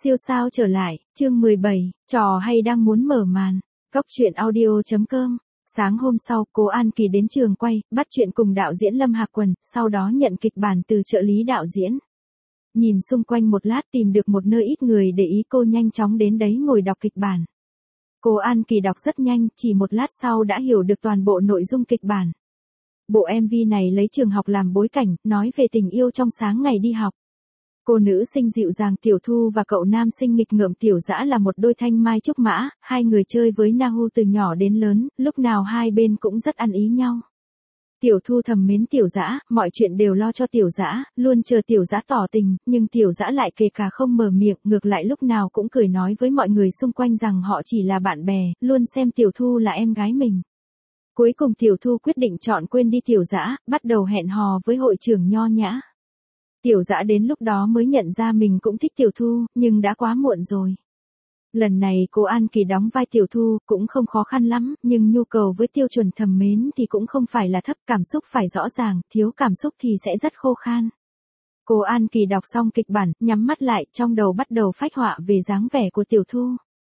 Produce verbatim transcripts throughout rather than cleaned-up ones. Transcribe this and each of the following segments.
Siêu sao trở lại, chương mười bảy, trò hay đang muốn mở màn. Góc truyện audio chấm com. Sáng hôm sau, Cố An Kỳ đến trường quay, bắt chuyện cùng đạo diễn Lâm Hạc Quần, sau đó nhận kịch bản từ trợ lý đạo diễn. Nhìn xung quanh một lát tìm được một nơi ít người để ý, cô nhanh chóng đến đấy ngồi đọc kịch bản. Cố An Kỳ đọc rất nhanh, chỉ một lát sau đã hiểu được toàn bộ nội dung kịch bản. Bộ em vê này lấy trường học làm bối cảnh, nói về tình yêu trong sáng ngày đi học. Cô nữ sinh dịu dàng Tiểu Thu và cậu nam sinh nghịch ngợm Tiểu Dã là một đôi thanh mai trúc mã, hai người chơi với Nahu từ nhỏ đến lớn, lúc nào hai bên cũng rất ăn ý nhau. Tiểu Thu thầm mến Tiểu Dã, mọi chuyện đều lo cho Tiểu Dã, luôn chờ Tiểu Dã tỏ tình, nhưng Tiểu Dã lại kề cả không mở miệng, ngược lại lúc nào cũng cười nói với mọi người xung quanh rằng họ chỉ là bạn bè, luôn xem Tiểu Thu là em gái mình. Cuối cùng Tiểu Thu quyết định chọn quên đi Tiểu Dã, bắt đầu hẹn hò với hội trưởng nho nhã. Tiểu Dã đến lúc đó mới nhận ra mình cũng thích Tiểu Thu, nhưng đã quá muộn rồi. Lần này Cố An Kỳ đóng vai Tiểu Thu, cũng không khó khăn lắm, nhưng nhu cầu với tiêu chuẩn thầm mến thì cũng không phải là thấp, cảm xúc phải rõ ràng, thiếu cảm xúc thì sẽ rất khô khan. Cố An Kỳ đọc xong kịch bản, nhắm mắt lại, trong đầu bắt đầu phách họa về dáng vẻ của Tiểu Thu.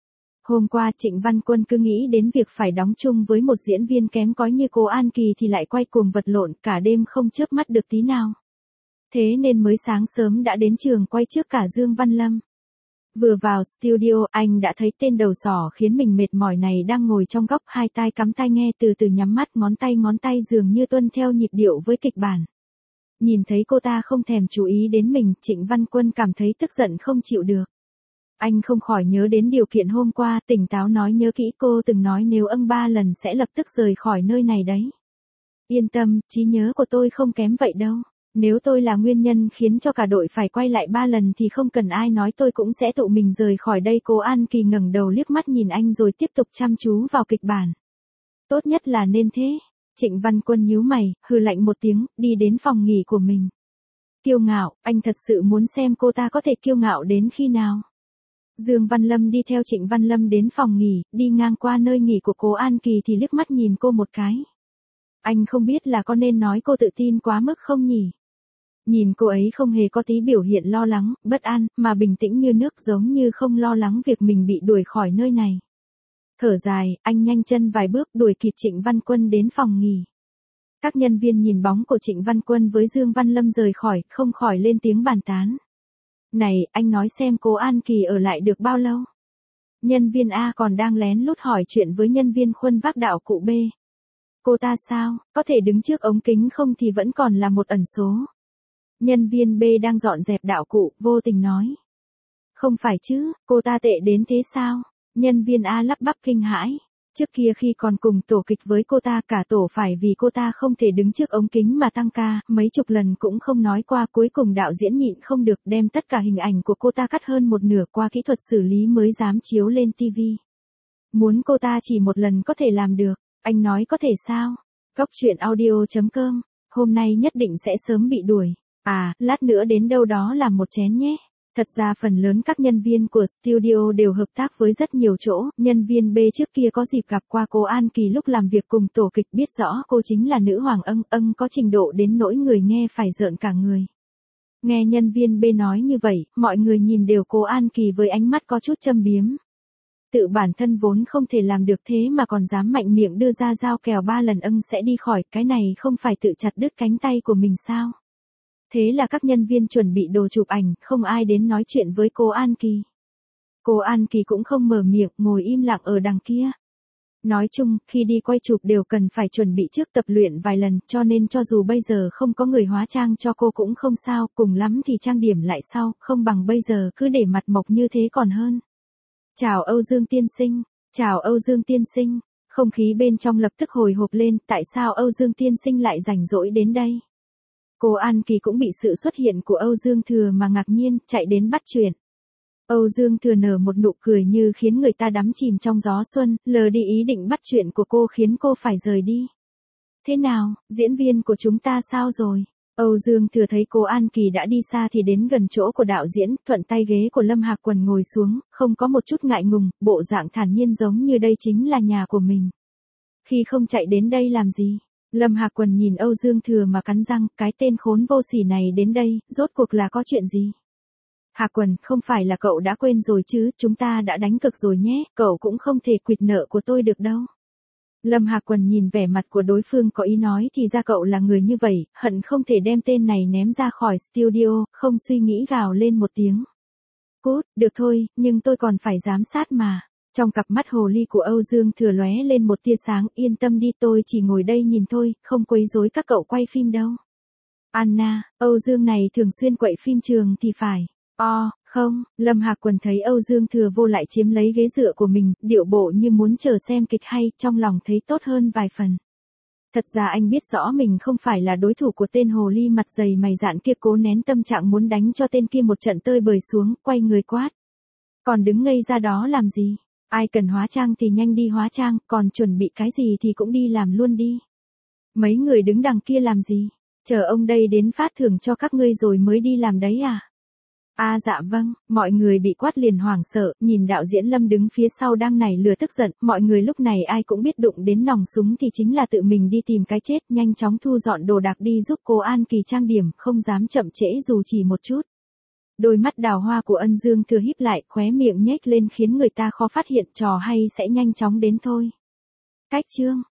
Hôm qua Trịnh Văn Quân cứ nghĩ đến việc phải đóng chung với một diễn viên kém cỏi như Cố An Kỳ thì lại quay cuồng vật lộn, cả đêm không chớp mắt được tí nào. Thế nên mới sáng sớm đã đến trường quay trước cả Dương Văn Lâm. Vừa vào studio, anh đã thấy tên đầu sỏ khiến mình mệt mỏi này đang ngồi trong góc, hai tai cắm tai nghe, từ từ nhắm mắt, ngón tay ngón tay dường như tuân theo nhịp điệu với kịch bản. Nhìn thấy cô ta không thèm chú ý đến mình, Trịnh Văn Quân cảm thấy tức giận không chịu được. Anh không khỏi nhớ đến điều kiện hôm qua, tỉnh táo nói nhớ kỹ cô từng nói nếu âng ba lần sẽ lập tức rời khỏi nơi này đấy. Yên tâm, trí nhớ của tôi không kém vậy đâu. Nếu tôi là nguyên nhân khiến cho cả đội phải quay lại ba lần thì không cần ai nói, tôi cũng sẽ tự mình rời khỏi đây. Cố An Kỳ ngẩng đầu liếc mắt nhìn anh rồi tiếp tục chăm chú vào kịch bản. Tốt nhất là nên thế. Trịnh Văn Quân nhíu mày, hừ lạnh một tiếng, đi đến phòng nghỉ của mình. Kiêu ngạo, anh thật sự muốn xem cô ta có thể kiêu ngạo đến khi nào. Dương Văn Lâm đi theo Trịnh Văn Lâm đến phòng nghỉ, đi ngang qua nơi nghỉ của Cố An Kỳ thì liếc mắt nhìn cô một cái. Anh không biết là có nên nói cô tự tin quá mức không nhỉ? Nhìn cô ấy không hề có tí biểu hiện lo lắng, bất an, mà bình tĩnh như nước, giống như không lo lắng việc mình bị đuổi khỏi nơi này. Thở dài, anh nhanh chân vài bước đuổi kịp Trịnh Văn Quân đến phòng nghỉ. Các nhân viên nhìn bóng của Trịnh Văn Quân với Dương Văn Lâm rời khỏi, không khỏi lên tiếng bàn tán. Này, anh nói xem Cố An Kỳ ở lại được bao lâu? Nhân viên A còn đang lén lút hỏi chuyện với nhân viên khuân vác đạo cụ B. Cô ta sao, có thể đứng trước ống kính không thì vẫn còn là một ẩn số. Nhân viên B đang dọn dẹp đạo cụ, vô tình nói. Không phải chứ, cô ta tệ đến thế sao? Nhân viên A lắp bắp kinh hãi. Trước kia khi còn cùng tổ kịch với cô ta, cả tổ phải vì cô ta không thể đứng trước ống kính mà tăng ca, mấy chục lần cũng không nói qua, cuối cùng đạo diễn nhịn không được đem tất cả hình ảnh của cô ta cắt hơn một nửa qua kỹ thuật xử lý mới dám chiếu lên ti vi. Muốn cô ta chỉ một lần có thể làm được, anh nói có thể sao? Góc truyện audio chấm com, hôm nay nhất định sẽ sớm bị đuổi. À, lát nữa đến đâu đó làm một chén nhé. Thật ra phần lớn các nhân viên của studio đều hợp tác với rất nhiều chỗ, nhân viên B trước kia có dịp gặp qua Cố An Kỳ lúc làm việc cùng tổ kịch, biết rõ cô chính là nữ hoàng âng âng có trình độ đến nỗi người nghe phải rợn cả người. Nghe nhân viên B nói như vậy, mọi người nhìn đều Cố An Kỳ với ánh mắt có chút châm biếm. Tự bản thân vốn không thể làm được thế mà còn dám mạnh miệng đưa ra giao kèo ba lần âng sẽ đi khỏi, cái này không phải tự chặt đứt cánh tay của mình sao? Thế là các nhân viên chuẩn bị đồ chụp ảnh, không ai đến nói chuyện với Cố An Kỳ. Cố An Kỳ cũng không mở miệng, ngồi im lặng ở đằng kia. Nói chung, khi đi quay chụp đều cần phải chuẩn bị trước, tập luyện vài lần, cho nên cho dù bây giờ không có người hóa trang cho cô cũng không sao, cùng lắm thì trang điểm lại sau, không bằng bây giờ cứ để mặt mộc như thế còn hơn. Chào Âu Dương tiên sinh, chào Âu Dương tiên sinh, không khí bên trong lập tức hồi hộp lên, tại sao Âu Dương tiên sinh lại rảnh rỗi đến đây? Cố An Kỳ cũng bị sự xuất hiện của Âu Dương Thừa mà ngạc nhiên, chạy đến bắt chuyện. Âu Dương Thừa nở một nụ cười như khiến người ta đắm chìm trong gió xuân, lờ đi ý định bắt chuyện của cô khiến cô phải rời đi. Thế nào, diễn viên của chúng ta sao rồi? Âu Dương Thừa thấy Cố An Kỳ đã đi xa thì đến gần chỗ của đạo diễn, thuận tay ghế của Lâm Hạc Quần ngồi xuống, không có một chút ngại ngùng, bộ dạng thản nhiên giống như đây chính là nhà của mình. Khi không chạy đến đây làm gì? Lâm Hạc Quần nhìn Âu Dương Thừa mà cắn răng, cái tên khốn vô sỉ này đến đây, rốt cuộc là có chuyện gì? Hạc Quần, không phải là cậu đã quên rồi chứ, chúng ta đã đánh cược rồi nhé, cậu cũng không thể quỵt nợ của tôi được đâu. Lâm Hạc Quần nhìn vẻ mặt của đối phương có ý nói thì ra cậu là người như vậy, hận không thể đem tên này ném ra khỏi studio, không suy nghĩ gào lên một tiếng. Cút, được thôi, nhưng tôi còn phải giám sát mà. Trong cặp mắt hồ ly của Âu Dương Thừa lóe lên một tia sáng, yên tâm đi, tôi chỉ ngồi đây nhìn thôi, không quấy rối các cậu quay phim đâu. Anna, Âu Dương này thường xuyên quậy phim trường thì phải. O, không, Lâm Hạc Quần thấy Âu Dương Thừa vô lại chiếm lấy ghế dựa của mình, điệu bộ như muốn chờ xem kịch hay, trong lòng thấy tốt hơn vài phần. Thật ra anh biết rõ mình không phải là đối thủ của tên hồ ly mặt dày mày dạn kia, cố nén tâm trạng muốn đánh cho tên kia một trận tơi bời xuống, quay người quát. Còn đứng ngây ra đó làm gì? Ai cần hóa trang thì nhanh đi hóa trang, còn chuẩn bị cái gì thì cũng đi làm luôn đi. Mấy người đứng đằng kia làm gì? Chờ ông đây đến phát thưởng cho các ngươi rồi mới đi làm đấy à? À dạ vâng, mọi người bị quát liền hoảng sợ, nhìn đạo diễn Lâm đứng phía sau đang nảy lửa tức giận, mọi người lúc này ai cũng biết đụng đến nòng súng thì chính là tự mình đi tìm cái chết, nhanh chóng thu dọn đồ đạc đi giúp cô An Kỳ trang điểm, không dám chậm trễ dù chỉ một chút. Đôi mắt đào hoa của Ân Dương Thừa híp lại, khóe miệng nhếch lên khiến người ta khó phát hiện, trò hay sẽ nhanh chóng đến thôi. Cách chương